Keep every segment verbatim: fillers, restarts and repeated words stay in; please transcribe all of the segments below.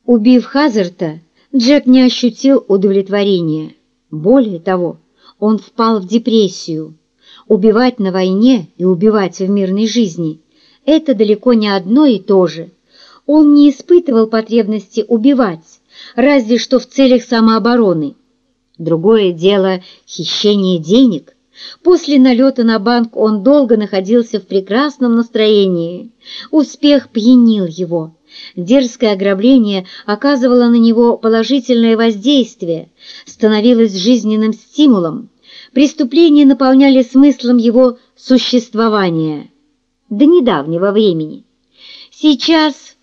Убив Хазарта, Джек не ощутил удовлетворения. Более того, он впал в депрессию. Убивать на войне и убивать в мирной жизни – это далеко не одно и то же. Он не испытывал потребности убивать, разве что в целях самообороны. Другое дело – хищение денег. После налета на банк он долго находился в прекрасном настроении. Успех пьянил его. Дерзкое ограбление оказывало на него положительное воздействие, становилось жизненным стимулом. Преступления наполняли смыслом его существования до недавнего времени. Сейчас,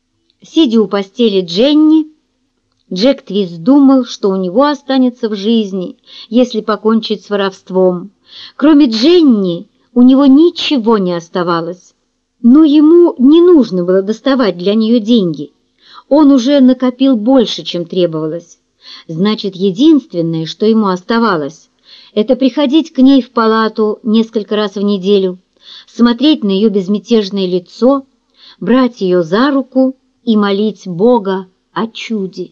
сидя у постели Дженни, Джек Твист думал, что у него останется в жизни, если покончить с воровством. Кроме Дженни у него ничего не оставалось. Но ему не нужно было доставать для нее деньги. Он уже накопил больше, чем требовалось. Значит, единственное, что ему оставалось, это приходить к ней в палату несколько раз в неделю, смотреть на ее безмятежное лицо, брать ее за руку и молить Бога о чуде.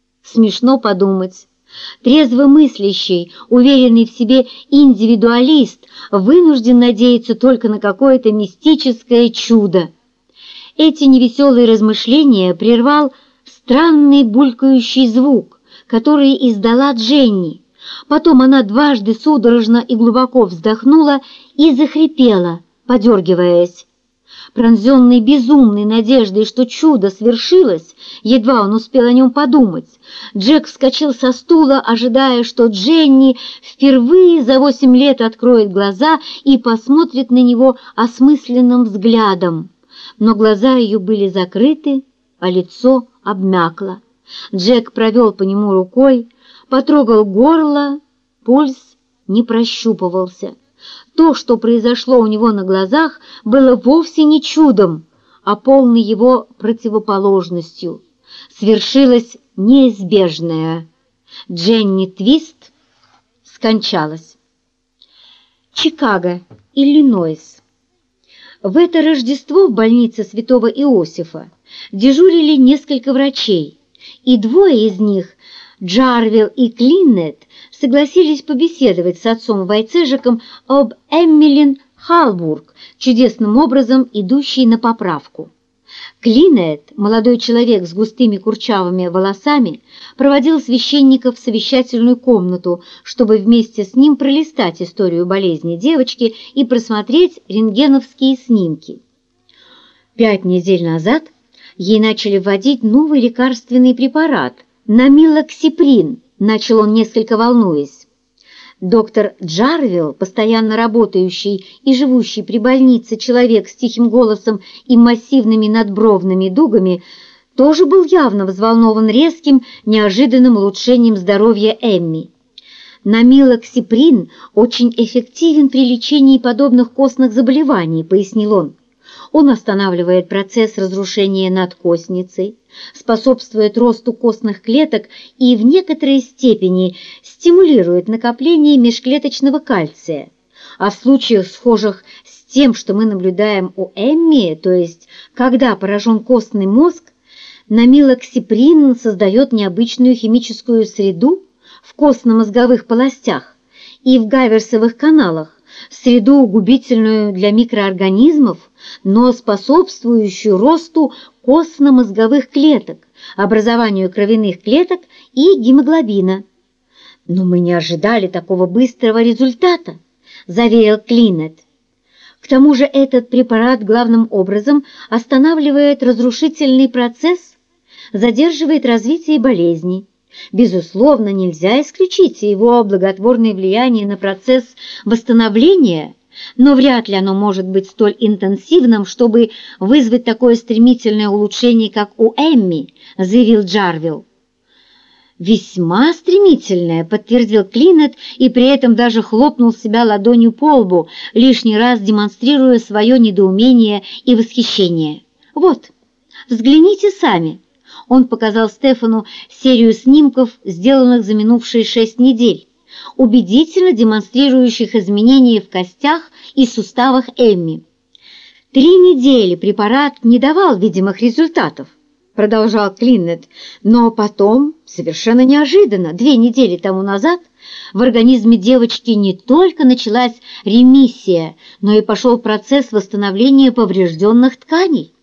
Смешно подумать. Трезвомыслящий, уверенный в себе индивидуалист вынужден надеяться только на какое-то мистическое чудо. Эти невеселые размышления прервал странный булькающий звук, который издала Дженни. Потом она дважды судорожно и глубоко вздохнула и захрипела, подергиваясь. Пронзенный безумной надеждой, что чудо свершилось, едва он успел о нем подумать, Джек вскочил со стула, ожидая, что Дженни впервые за восемь лет откроет глаза и посмотрит на него осмысленным взглядом. Но глаза ее были закрыты, а лицо обмякло. Джек провел по нему рукой, потрогал горло, пульс не прощупывался. То, что произошло у него на глазах, было вовсе не чудом, а полной его противоположностью. Свершилось неизбежное. Дженни Твист скончалась. Чикаго, Иллинойс. В это Рождество в больнице Святого Иосифа дежурили несколько врачей, и двое из них, Джарвилл и Клиннет, согласились побеседовать с отцом Вайцежиком об Эммелин Халбург, чудесным образом идущей на поправку. Клиннет, молодой человек с густыми курчавыми волосами, проводил священника в совещательную комнату, чтобы вместе с ним пролистать историю болезни девочки и просмотреть рентгеновские снимки. Пять недель назад ей начали вводить новый лекарственный препарат – намилоксиприн, начал он, несколько волнуясь. Доктор Джарвилл, постоянно работающий и живущий при больнице человек с тихим голосом и массивными надбровными дугами, тоже был явно взволнован резким, неожиданным улучшением здоровья Эмми. Намилоксиприн очень эффективен при лечении подобных костных заболеваний, пояснил он. Он останавливает процесс разрушения надкостницы, способствует росту костных клеток и в некоторой степени стимулирует накопление межклеточного кальция. А в случаях, схожих с тем, что мы наблюдаем у Эмми, то есть когда поражен костный мозг, намилоксиприн создает необычную химическую среду в костно-мозговых полостях и в гаверсовых каналах, среду губительную для микроорганизмов, но способствующую росту костно-мозговых клеток, образованию кровяных клеток и гемоглобина. «Но мы не ожидали такого быстрого результата», – заверил Клиннет. «К тому же этот препарат главным образом останавливает разрушительный процесс, задерживает развитие болезней. Безусловно, нельзя исключить его благотворное влияние на процесс восстановления, но вряд ли оно может быть столь интенсивным, чтобы вызвать такое стремительное улучшение, как у Эмми», – заявил Джарвилл. «Весьма стремительное», – подтвердил Клиннет и при этом даже хлопнул себя ладонью по лбу, лишний раз демонстрируя свое недоумение и восхищение. «Вот, взгляните сами». Он показал Стефану серию снимков, сделанных за минувшие шесть недель, убедительно демонстрирующих изменения в костях и суставах Эмми. Три недели препарат не давал видимых результатов. продолжал Клиннет, но потом, совершенно неожиданно, две недели тому назад, в организме девочки не только началась ремиссия, но и пошел процесс восстановления поврежденных тканей.